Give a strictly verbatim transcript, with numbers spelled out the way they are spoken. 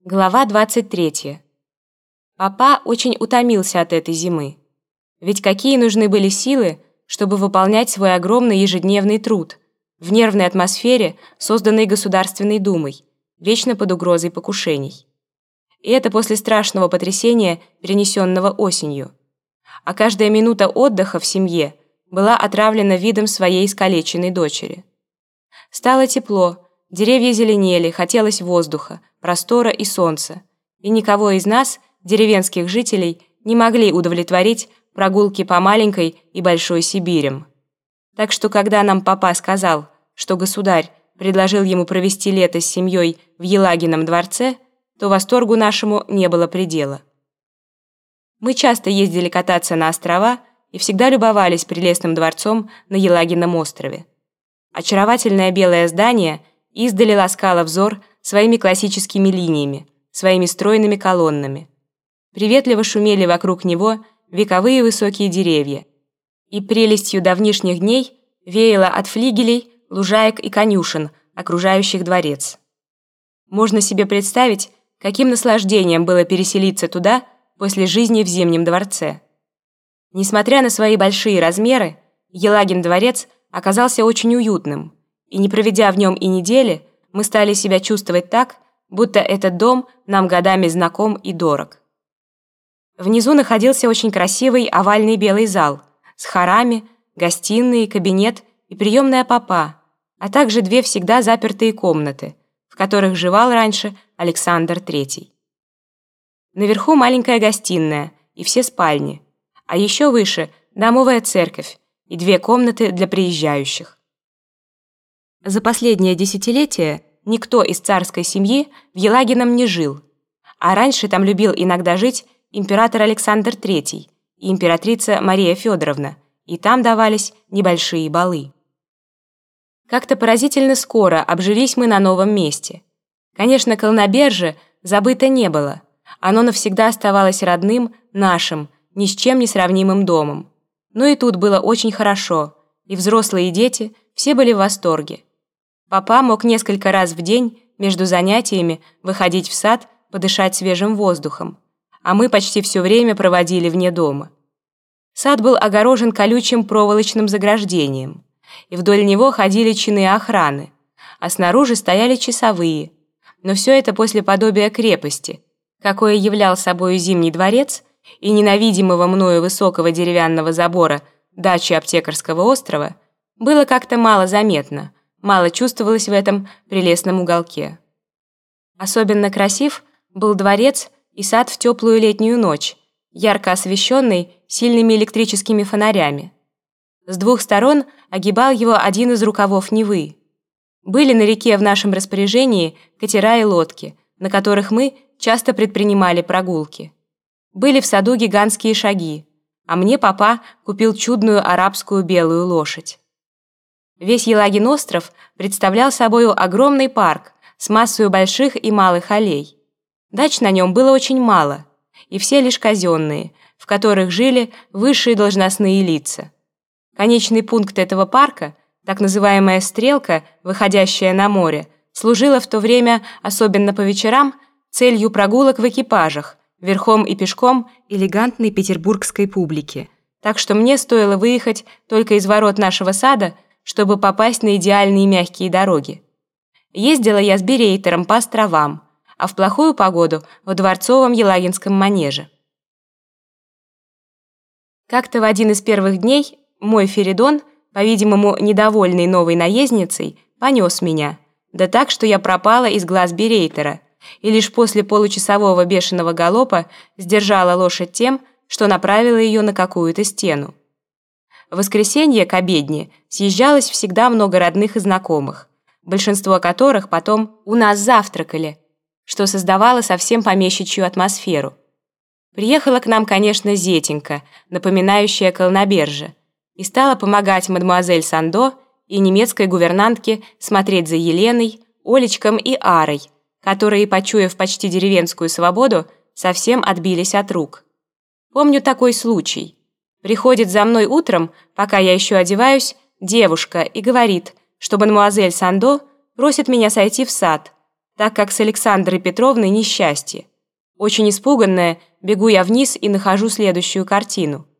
Глава двадцать третья. Папа очень утомился от этой зимы. Ведь какие нужны были силы, чтобы выполнять свой огромный ежедневный труд в нервной атмосфере, созданной Государственной Думой, вечно под угрозой покушений. И это после страшного потрясения, перенесенного осенью. А каждая минута отдыха в семье была отравлена видом своей искалеченной дочери. Стало тепло, деревья зеленели, хотелось воздуха, простора и солнца, и никого из нас, деревенских жителей, не могли удовлетворить прогулки по маленькой и большой Сибирям. Так что, когда нам папа сказал, что государь предложил ему провести лето с семьей в Елагином дворце, то восторгу нашему не было предела. Мы часто ездили кататься на острова и всегда любовались прелестным дворцом на Елагином острове. Очаровательное белое здание издали ласкало взор своими классическими линиями, своими стройными колоннами. Приветливо шумели вокруг него вековые высокие деревья, и прелестью давнишних дней веяло от флигелей, лужаек и конюшен, окружающих дворец. Можно себе представить, каким наслаждением было переселиться туда после жизни в Зимнем дворце. Несмотря на свои большие размеры, Елагин дворец оказался очень уютным, и не проведя в нем и недели, мы стали себя чувствовать так, будто этот дом нам годами знаком и дорог. Внизу находился очень красивый овальный белый зал с хорами, гостиной, кабинет и приемная папа, а также две всегда запертые комнаты, в которых живал раньше Александр Третий. Наверху маленькая гостиная и все спальни, а еще выше домовая церковь и две комнаты для приезжающих. За последнее десятилетие никто из царской семьи в Елагином не жил, а раньше там любил иногда жить император Александр Третий и императрица Мария Федоровна, и там давались небольшие балы. Как-то поразительно скоро обжились мы на новом месте. Конечно, Колноберже забыто не было, оно навсегда оставалось родным, нашим, ни с чем не сравнимым домом. Но и тут было очень хорошо, и взрослые и дети все были в восторге. Папа мог несколько раз в день между занятиями выходить в сад, подышать свежим воздухом, а мы почти все время проводили вне дома. Сад был огорожен колючим проволочным заграждением, и вдоль него ходили чины охраны, а снаружи стояли часовые. Но все это после подобия крепости, какое являл собою Зимний дворец и ненавидимого мною высокого деревянного забора дачи Аптекарского острова, было как-то мало заметно, мало чувствовалось в этом прелестном уголке. Особенно красив был дворец и сад в теплую летнюю ночь, ярко освещенный сильными электрическими фонарями. С двух сторон огибал его один из рукавов Невы. Были на реке в нашем распоряжении катера и лодки, на которых мы часто предпринимали прогулки. Были в саду гигантские шаги, а мне папа купил чудную арабскую белую лошадь. Весь Елагин остров представлял собою огромный парк с массой больших и малых аллей. Дач на нем было очень мало, и все лишь казенные, в которых жили высшие должностные лица. Конечный пункт этого парка, так называемая стрелка, выходящая на море, служила в то время, особенно по вечерам, целью прогулок в экипажах, верхом и пешком элегантной петербургской публики. Так что мне стоило выехать только из ворот нашего сада, чтобы попасть на идеальные мягкие дороги. Ездила я с берейтером по островам, а в плохую погоду в дворцовом Елагинском манеже. Как-то в один из первых дней мой Феридон, по-видимому, недовольный новой наездницей, понес меня, да так, что я пропала из глаз берейтера, и лишь после получасового бешеного галопа сдержала лошадь тем, что направила ее на какую-то стену. В воскресенье к обедне съезжалось всегда много родных и знакомых, большинство которых потом у нас завтракали, что создавало совсем помещичью атмосферу. Приехала к нам, конечно, зетенька, напоминающая Колноберже, и стала помогать мадемуазель Сандо и немецкой гувернантке смотреть за Еленой, Олечком и Арой, которые, почуяв почти деревенскую свободу, совсем отбились от рук. Помню такой случай. Приходит за мной утром, пока я еще одеваюсь, девушка и говорит, что мадемуазель Сандо просит меня сойти в сад, так как с Александрой Петровной несчастье. Очень испуганная, бегу я вниз и нахожу следующую картину.